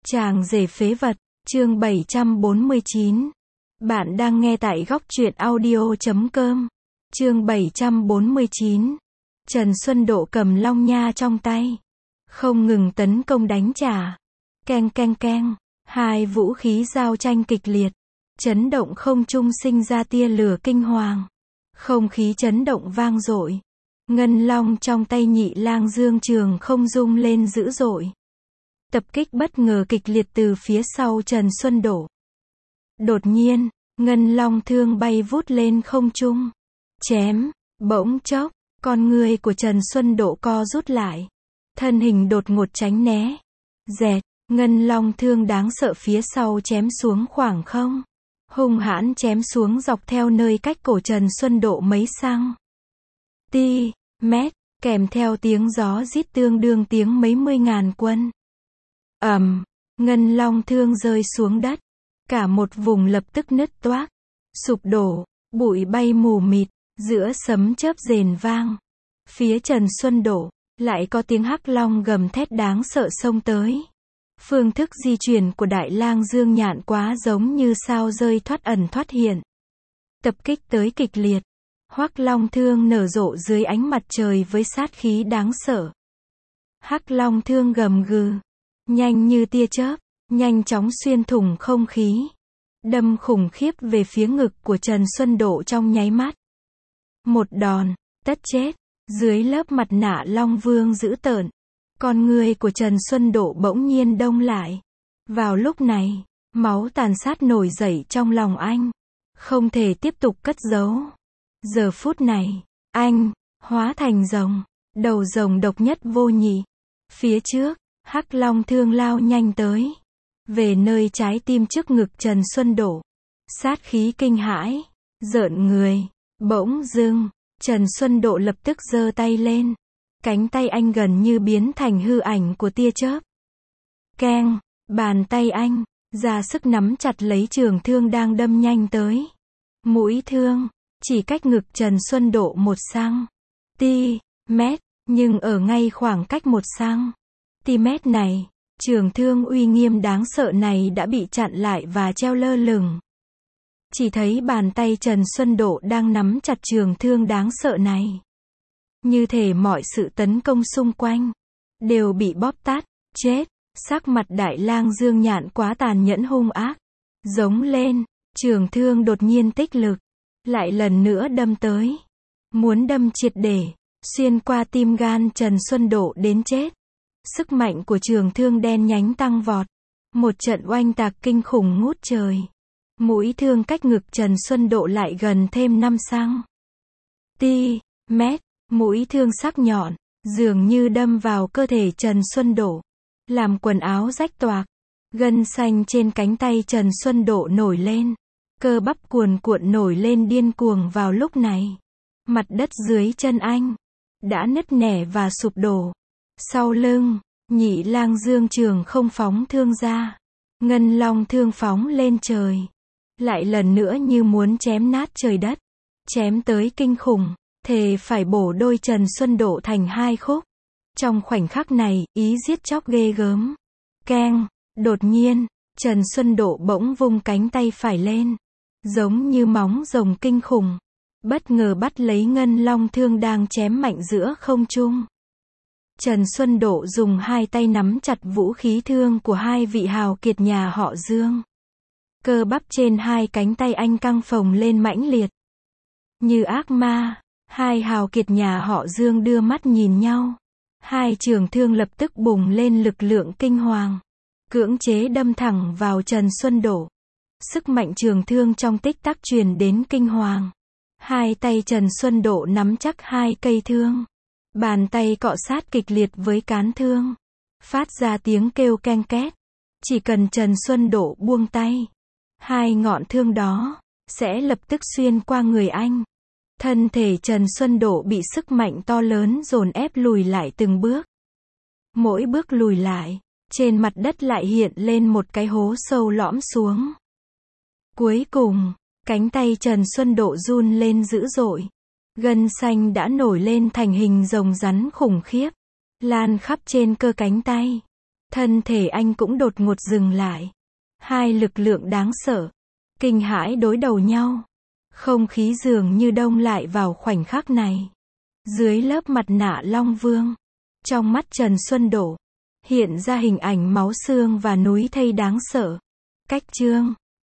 Chàng rể phế vật, chương 749. Bạn đang nghe tại góc truyện audio.com. Chương 749. Trần Xuân Độ cầm long nha trong tay, không ngừng tấn công đánh trả. Keng keng keng, hai vũ khí giao tranh kịch liệt, chấn động không trung, sinh ra tia lửa kinh hoàng. Không khí chấn động vang dội. Ngân long trong tay Nhị Lang Dương Trường không rung lên dữ dội. Tập kích bất ngờ kịch liệt từ phía sau Trần Xuân Độ. Đột nhiên, ngân long thương bay vút lên không trung. Chém, bỗng chốc, con người của Trần Xuân Độ co rút lại. Thân hình đột ngột tránh né. Dẹt, ngân long thương đáng sợ phía sau chém xuống khoảng không. Hung hãn chém xuống dọc theo nơi cách cổ Trần Xuân Độ mấy xăng ti mét, kèm theo tiếng gió rít tương đương tiếng mấy mươi ngàn quân. Ngân long thương rơi xuống đất. Cả một vùng lập tức nứt toác, sụp đổ, bụi bay mù mịt, giữa sấm chớp rền vang. Phía Trần Xuân Độ, lại có tiếng hắc long gầm thét đáng sợ xông tới. Phương thức di chuyển của Đại Lang Dương Nhạn quá giống như sao rơi thoát ẩn thoát hiện. Tập kích tới kịch liệt. Hoắc long thương nở rộ dưới ánh mặt trời với sát khí đáng sợ. Hắc long thương gầm gừ, nhanh như tia chớp, nhanh chóng xuyên thủng không khí, đâm khủng khiếp về phía ngực của Trần Xuân Độ trong nháy mắt. Một đòn, tất chết. Dưới lớp mặt nạ Long Vương dữ tợn, con người của Trần Xuân Độ bỗng nhiên đông lại. Vào lúc này, máu tàn sát nổi dậy trong lòng anh, không thể tiếp tục cất giấu. Giờ phút này, anh hóa thành rồng, đầu rồng độc nhất vô nhị. Phía trước, hắc long thương lao nhanh tới, về nơi trái tim trước ngực Trần Xuân Độ. Sát khí kinh hãi, rợn người. Bỗng dưng, Trần Xuân Độ lập tức giơ tay lên. Cánh tay anh gần như biến thành hư ảnh của tia chớp. Keng, bàn tay anh ra sức nắm chặt lấy trường thương đang đâm nhanh tới. Mũi thương chỉ cách ngực Trần Xuân Độ một cm, nhưng ở ngay khoảng cách một cm này, trường thương uy nghiêm đáng sợ này đã bị chặn lại và treo lơ lửng. Chỉ thấy bàn tay Trần Xuân Độ đang nắm chặt trường thương đáng sợ này. Như thể mọi sự tấn công xung quanh đều bị bóp tát. Chết. Sắc mặt Đại Lang Dương Nhạn quá tàn nhẫn hung ác, giống lên. Trường thương đột nhiên tích lực, lại lần nữa đâm tới, muốn đâm triệt để, xuyên qua tim gan Trần Xuân Độ đến chết. Sức mạnh của trường thương đen nhánh tăng vọt, một trận oanh tạc kinh khủng ngút trời. Mũi thương cách ngực Trần Xuân Độ lại gần thêm 5 cm. Mũi thương sắc nhọn, dường như đâm vào cơ thể Trần Xuân Độ, làm quần áo rách toạc. Gân xanh trên cánh tay Trần Xuân Độ nổi lên, cơ bắp cuồn cuộn nổi lên điên cuồng vào lúc này. Mặt đất dưới chân anh đã nứt nẻ và sụp đổ. Sau lưng, Nhị Lang Dương Trường không phóng thương ra, ngân long thương phóng lên trời, lại lần nữa như muốn chém nát trời đất, chém tới kinh khủng, thề phải bổ đôi Trần Xuân Độ thành hai khúc. Trong khoảnh khắc này, ý giết chóc ghê gớm. Keng, đột nhiên, Trần Xuân Độ bỗng vung cánh tay phải lên, giống như móng rồng kinh khủng, bất ngờ bắt lấy ngân long thương đang chém mạnh giữa không trung. Trần Xuân Độ dùng hai tay nắm chặt vũ khí thương của hai vị hào kiệt nhà họ Dương. Cơ bắp trên hai cánh tay anh căng phồng lên mãnh liệt, như ác ma. Hai hào kiệt nhà họ Dương đưa mắt nhìn nhau. Hai trường thương lập tức bùng lên lực lượng kinh hoàng, cưỡng chế đâm thẳng vào Trần Xuân Độ. Sức mạnh trường thương trong tích tắc truyền đến kinh hoàng. Hai tay Trần Xuân Độ nắm chắc hai cây thương, bàn tay cọ sát kịch liệt với cán thương, phát ra tiếng kêu ken két. Chỉ cần Trần Xuân Độ buông tay, hai ngọn thương đó sẽ lập tức xuyên qua người anh. Thân thể Trần Xuân Độ bị sức mạnh to lớn dồn ép lùi lại từng bước. Mỗi bước lùi lại, trên mặt đất lại hiện lên một cái hố sâu lõm xuống. Cuối cùng, cánh tay Trần Xuân Độ run lên dữ dội. Gân xanh đã nổi lên thành hình rồng rắn khủng khiếp, lan khắp trên cơ cánh tay. Thân thể anh cũng đột ngột dừng lại. Hai lực lượng đáng sợ, kinh hãi đối đầu nhau. Không khí dường như đông lại vào khoảnh khắc này. Dưới lớp mặt nạ Long Vương, trong mắt Trần Xuân Đổ, hiện ra hình ảnh máu xương và núi thây đáng sợ. Cách chương